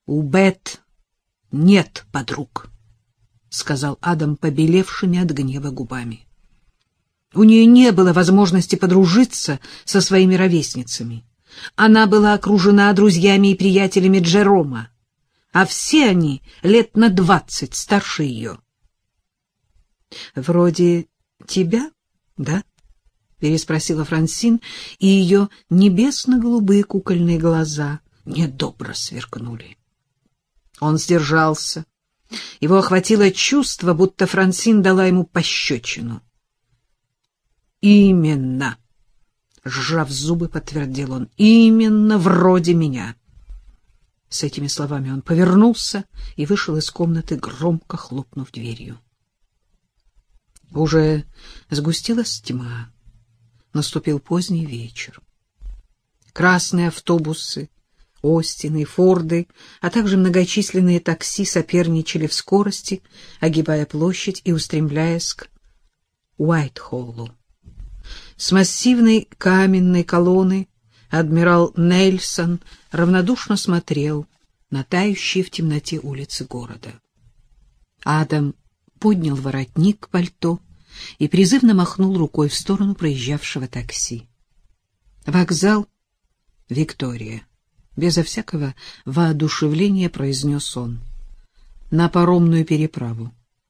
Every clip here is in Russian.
У Бет нет подруг, — сказал Адам побелевшими от гнева губами. У нее не было возможности подружиться со своими ровесницами. Она была окружена друзьями и приятелями Джерома, а все они лет на 20 старше ее. — Вроде тебя, да? — переспросила Франсин, и ее небесно-голубые кукольные глаза недобро сверкнули. Он сдержался. Его охватило чувство, будто Франсин дала ему пощечину. «Именно!» — сжав зубы, подтвердил он. «Именно вроде меня!» С этими словами он повернулся и вышел из комнаты, громко хлопнув дверью. Уже сгустилась тьма. Наступил поздний вечер. Красные автобусы, Остины и Форды, а также многочисленные такси соперничали в скорости, огибая площадь и устремляясь к Уайтхоллу. С массивной каменной колонны адмирал Нельсон равнодушно смотрел на тающие в темноте улицы города. Адам поднял воротник пальто и призывно махнул рукой в сторону проезжавшего такси. «Вокзал Виктория», — безо всякого воодушевления произнес он. «На паромную переправу».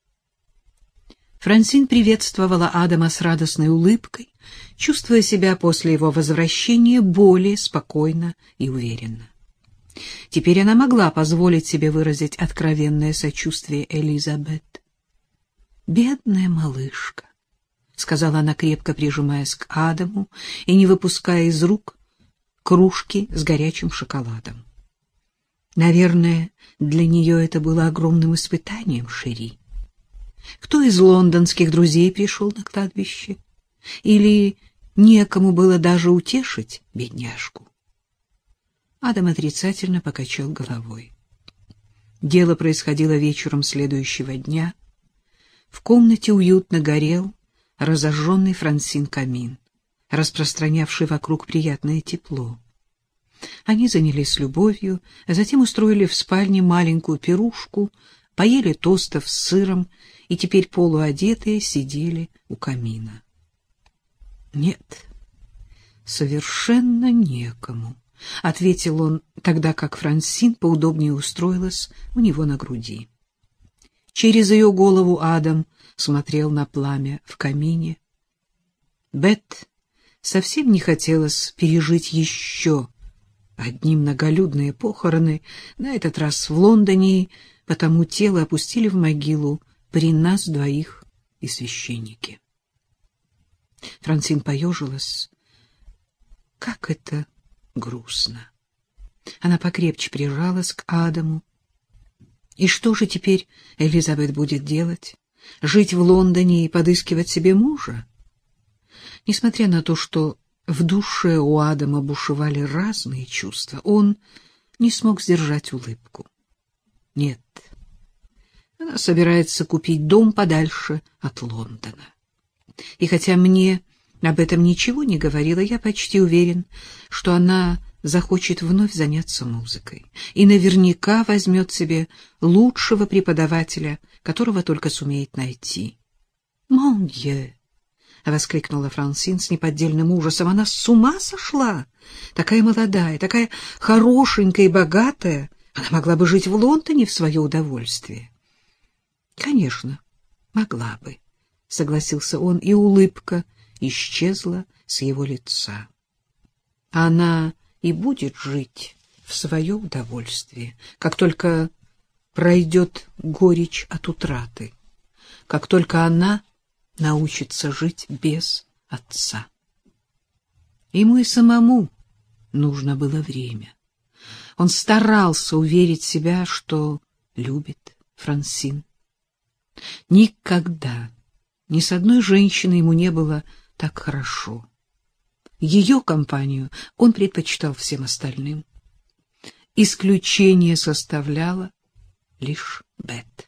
Франсин приветствовала Адама с радостной улыбкой, чувствуя себя после его возвращения более спокойно и уверенно. Теперь она могла позволить себе выразить откровенное сочувствие Элизабет. «Бедная малышка», — сказала она, крепко прижимаясь к Адаму и не выпуская из рук кружки с горячим шоколадом. «Наверное, для нее это было огромным испытанием, Шери. Кто из лондонских друзей пришел на кладбище? Или некому было даже утешить бедняжку?» Адам отрицательно покачал головой. Дело происходило вечером следующего дня. В комнате уютно горел разожженный Франсин камин, распространявший вокруг приятное тепло. Они занялись любовью, а затем устроили в спальне маленькую пирушку, поели тостов с сыром и теперь полуодетые сидели у камина. «Нет, совершенно некому», — ответил он, тогда как Франсин поудобнее устроилась у него на груди. Через ее голову Адам смотрел на пламя в камине. Бет совсем не хотелось пережить еще одни многолюдные похороны, на этот раз в Лондоне, потому тело опустили в могилу при нас двоих и священнике. Франсин поежилась. Как это грустно. Она покрепче прижалась к Адаму. И что же теперь Элизабет будет делать? Жить в Лондоне и подыскивать себе мужа? Несмотря на то, что в душе у Адама бушевали разные чувства, он не смог сдержать улыбку. Нет, она собирается купить дом подальше от Лондона. И хотя мне об этом ничего не говорила, я почти уверен, что она захочет вновь заняться музыкой и наверняка возьмет себе лучшего преподавателя, которого только сумеет найти. «Мон дье!» — воскликнула Франсин с неподдельным ужасом. «Она с ума сошла? Такая молодая, такая хорошенькая и богатая. Она могла бы жить в Лондоне в свое удовольствие». «Конечно, могла бы», — согласился он, и улыбка исчезла с его лица. «Она и будет жить в свое удовольствие, как только пройдет горечь от утраты, как только она научится жить без отца». Ему и самому нужно было время. Он старался уверить себя, что любит Франсин. Никогда ни с одной женщиной ему не было так хорошо. Ее компанию он предпочитал всем остальным. Исключение составляла лишь Бет.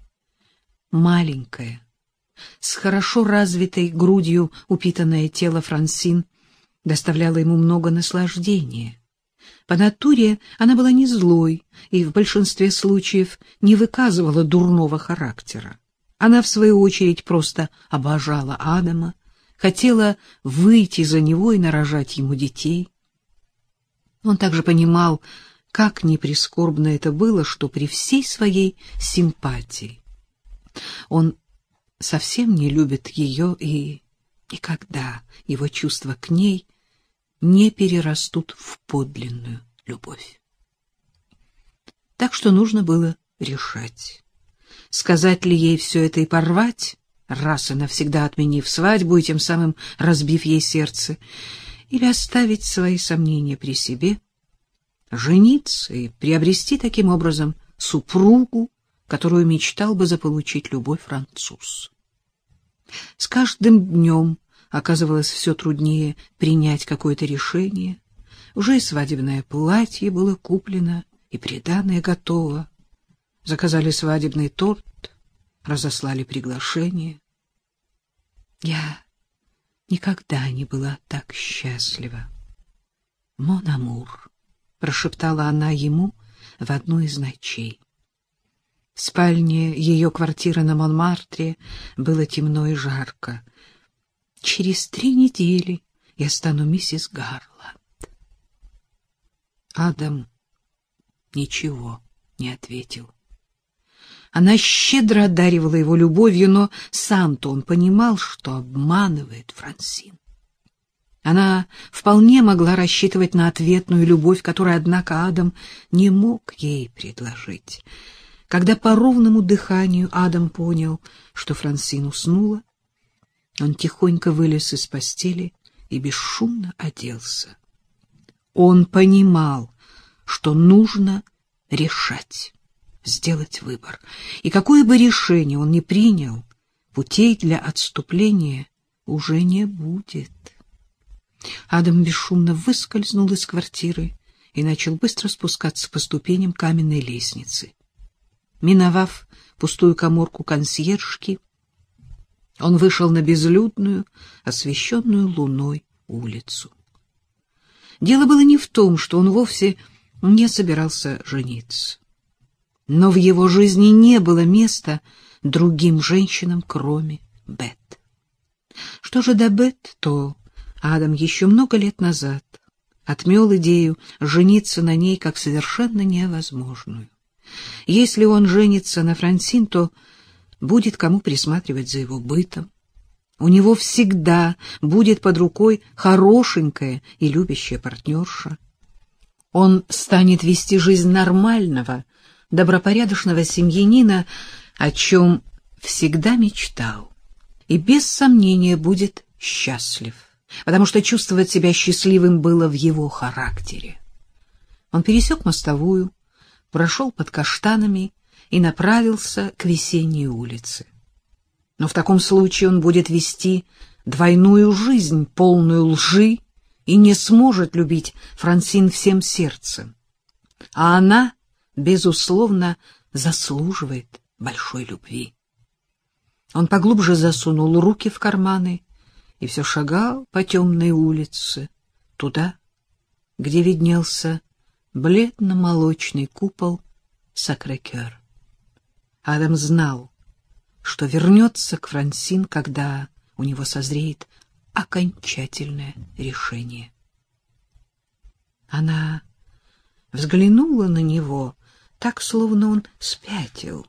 Маленькое, с хорошо развитой грудью упитанное тело Франсин доставляло ему много наслаждения. По натуре она была не злой и в большинстве случаев не выказывала дурного характера. Она, в свою очередь, просто обожала Адама, хотела выйти за него и нарожать ему детей. Он также понимал, как неприскорбно это было, что при всей своей симпатии он совсем не любит ее, и никогда его чувства к ней не перерастут в подлинную любовь. Так что нужно было решать, сказать ли ей все это и порвать, раз и навсегда отменив свадьбу и тем самым разбив ей сердце, или оставить свои сомнения при себе, жениться и приобрести таким образом супругу, которую мечтал бы заполучить любой француз. С каждым днем оказывалось все труднее принять какое-то решение. Уже и свадебное платье было куплено, и приданое готово. Заказали свадебный торт, разослали приглашение. Я никогда не была так счастлива. «Мон амур», — прошептала она ему в одну из ночей. В спальне ее квартиры на Монмартре было темно и жарко. «Через 3 недели я стану миссис Гарланд». Адам ничего не ответил. Она щедро одаривала его любовью, но сам-то он понимал, что обманывает Франсин. Она вполне могла рассчитывать на ответную любовь, которую, однако, Адам не мог ей предложить. Когда по ровному дыханию Адам понял, что Франсин уснула, он тихонько вылез из постели и бесшумно оделся. Он понимал, что нужно решать, сделать выбор, и какое бы решение он ни принял, путей для отступления уже не будет. Адам бесшумно выскользнул из квартиры и начал быстро спускаться по ступеням каменной лестницы. Миновав пустую каморку консьержки, он вышел на безлюдную, освещенную луной улицу. Дело было не в том, что он вовсе не собирался жениться. Но в его жизни не было места другим женщинам, кроме Бет. Что же до Бет, то Адам еще много лет назад отмел идею жениться на ней как совершенно невозможную. Если он женится на Франсин, то будет кому присматривать за его бытом. У него всегда будет под рукой хорошенькая и любящая партнерша. Он станет вести жизнь нормального, добропорядочного семьянина, о чем всегда мечтал, и без сомнения будет счастлив, потому что чувствовать себя счастливым было в его характере. Он пересек мостовую, прошел под каштанами и направился к Весенней улице. Но в таком случае он будет вести двойную жизнь, полную лжи, и не сможет любить Франсин всем сердцем. А она, безусловно, заслуживает большой любви. Он поглубже засунул руки в карманы и все шагал по темной улице, туда, где виднелся бледно-молочный купол Сакрэ-Кёр. Адам знал, что вернется к Франсин, когда у него созреет окончательное решение. Она взглянула на него так, словно он спятил.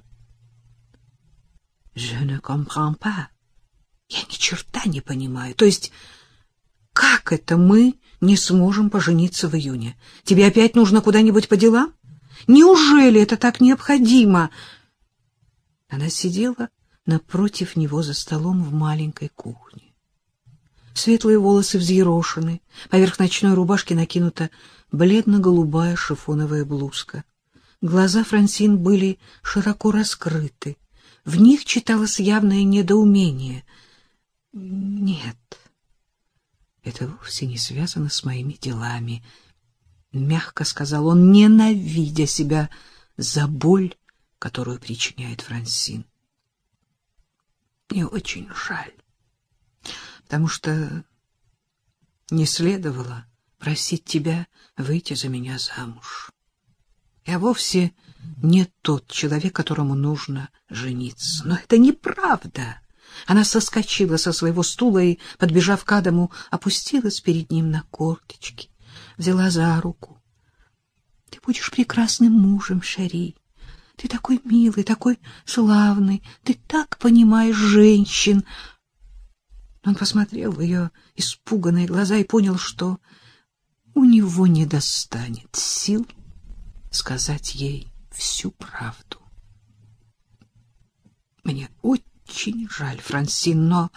«Je ne comprends pas. Я ни черта не понимаю. То есть, как это мы не сможем пожениться в июне? Тебе опять нужно куда-нибудь по делам? Неужели это так необходимо?» Она сидела напротив него за столом в маленькой кухне. Светлые волосы взъерошены, поверх ночной рубашки накинута бледно-голубая шифоновая блузка. Глаза Франсин были широко раскрыты. В них читалось явное недоумение. «Нет, это вовсе не связано с моими делами», — мягко сказал он, ненавидя себя за боль, которую причиняет Франсин. «Мне очень жаль, потому что не следовало просить тебя выйти за меня замуж. Я вовсе не тот человек, которому нужно жениться. Но это неправда. Она соскочила со своего стула и, подбежав к Адаму, опустилась перед ним на корточки, взяла за руку. — Ты будешь прекрасным мужем, Шери. Ты такой милый, такой славный, ты так понимаешь женщин. Он посмотрел в ее испуганные глаза и понял, что у него не достанет сил сказать ей всю правду. Мне очень жаль, Франсин, но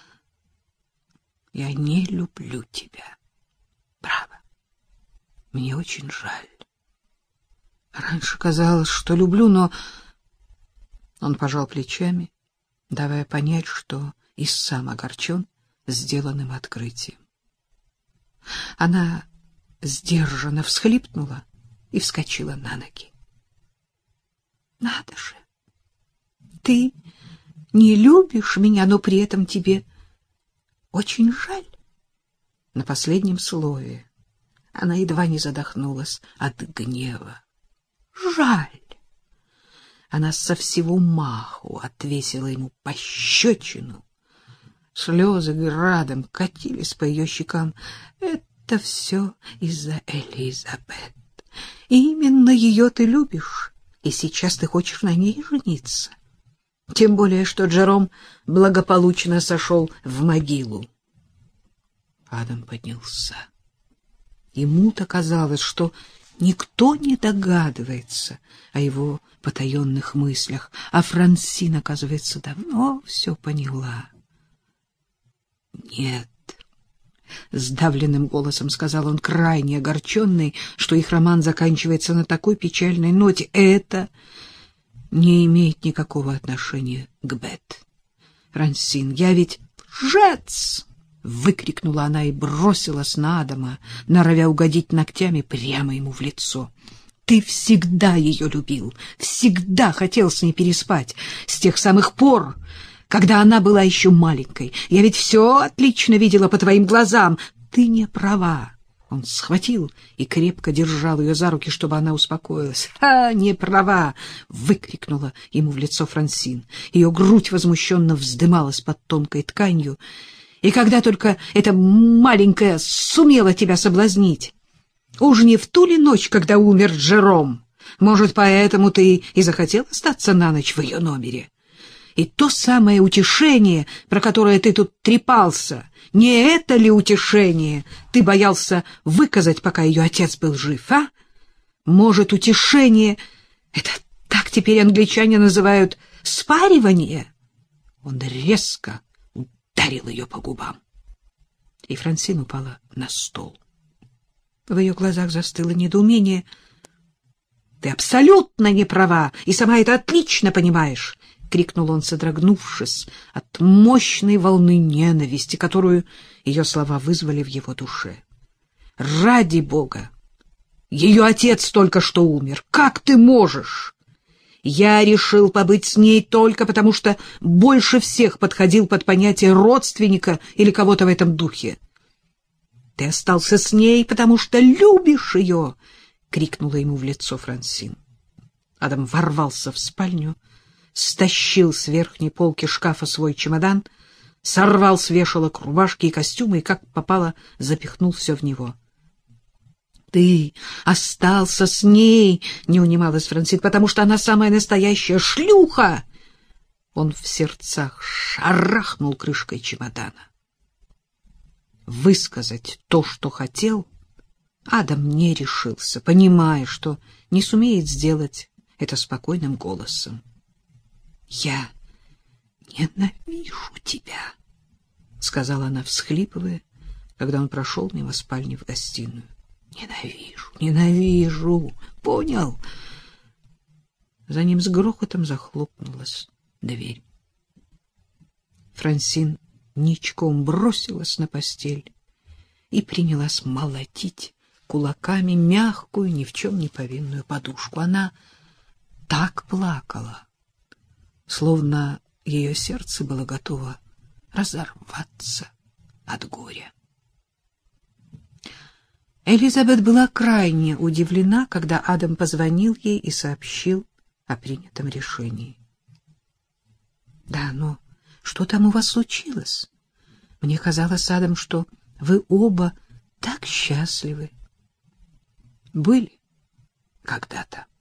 я не люблю тебя. Право, мне очень жаль. Раньше казалось, что люблю, но... Он пожал плечами, давая понять, что и сам огорчен сделанным открытием. Она сдержанно всхлипнула и вскочила на ноги. — Надо же! Ты не любишь меня, но при этом тебе очень жаль. На последнем слове она едва не задохнулась от гнева. Жаль. Она со всего маху отвесила ему пощечину. Слезы градом катились по ее щекам. Это все из-за Элизабет. Именно ее ты любишь, и сейчас ты хочешь на ней жениться. Тем более, что Джером благополучно сошел в могилу. Адам поднялся. Ему-то казалось, что никто не догадывается о его потаенных мыслях, а Франсин, оказывается, давно все поняла. — Нет, — сдавленным голосом сказал он, крайне огорченный, что их роман заканчивается на такой печальной ноте. — Это не имеет никакого отношения к Бет. Франсин, я ведь лжец! — выкрикнула она и бросилась на Адама, норовя угодить ногтями прямо ему в лицо. — Ты всегда ее любил, всегда хотел с ней переспать, с тех самых пор, когда она была еще маленькой. Я ведь все отлично видела по твоим глазам. Ты не права. Он схватил и крепко держал ее за руки, чтобы она успокоилась. — не права! — выкрикнула ему в лицо Франсин. Ее грудь возмущенно вздымалась под тонкой тканью. — И когда только эта маленькая сумела тебя соблазнить? Уж не в ту ли ночь, когда умер Джером? Может, поэтому ты и захотел остаться на ночь в ее номере? И то самое утешение, про которое ты тут трепался, не это ли утешение ты боялся выказать, пока ее отец был жив, а? Может, утешение — это так теперь англичане называют спаривание? Он резко ударил ее по губам, и Франсин упала на стол. В ее глазах застыло недоумение. — Ты абсолютно не права, и сама это отлично понимаешь! — крикнул он, содрогнувшись от мощной волны ненависти, которую ее слова вызвали в его душе. — Ради Бога! Ее отец только что умер. Как ты можешь? Я решил побыть с ней только потому, что больше всех подходил под понятие родственника или кого-то в этом духе. — Ты остался с ней, потому что любишь ее! — крикнула ему в лицо Франсин. Адам ворвался в спальню, стащил с верхней полки шкафа свой чемодан, сорвал с вешалок рубашки и костюмы и, как попало, запихнул все в него. — Ты остался с ней, — не унималась Франсин, — потому что она самая настоящая шлюха! Он в сердцах шарахнул крышкой чемодана. Высказать то, что хотел, Адам не решился, понимая, что не сумеет сделать это спокойным голосом. — Я ненавижу тебя, — сказала она, всхлипывая, когда он прошел мимо спальни в гостиную. — Ненавижу, ненавижу, понял? За ним с грохотом захлопнулась дверь. Франсин ничком бросилась на постель и принялась молотить кулаками мягкую, ни в чем не повинную подушку. Она так плакала, словно ее сердце было готово разорваться от горя. Элизабет была крайне удивлена, когда Адам позвонил ей и сообщил о принятом решении. «Да, но что там у вас случилось? Мне казалось, Адам, что вы оба так счастливы». «Были когда-то»,